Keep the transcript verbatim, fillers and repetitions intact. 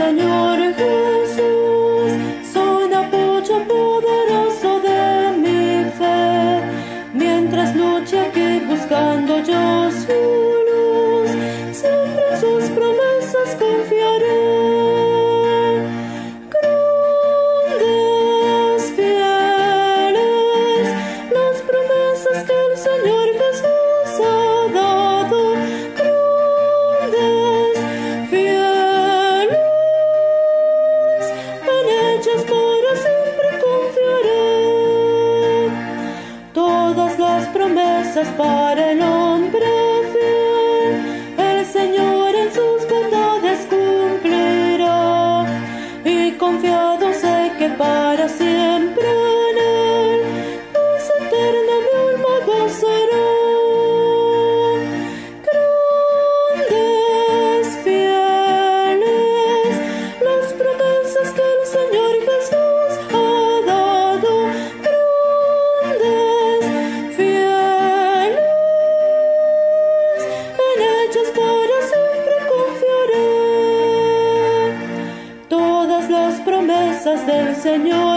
Señor Jesús son apoyo poderoso de mi fe. Mientras luche aquí buscando yo su luz, siempre en sus promesas confiaré. Grandes, fieles, las promesas que el Señor Jesús ha dado. Grandes, fieles, en ellas para siempre confiaré. Todas las promesas para el hombre fiel, el Señor en sus bondades cumplirá. Y confiado sé que para siempre en Él, paz eterna mi alma gozará. Grandes, fieles, las promesas que el Señor Jesús ha dado. Grandes, fieles, en ellas para siempre confiaré. Todas las promesas del Señor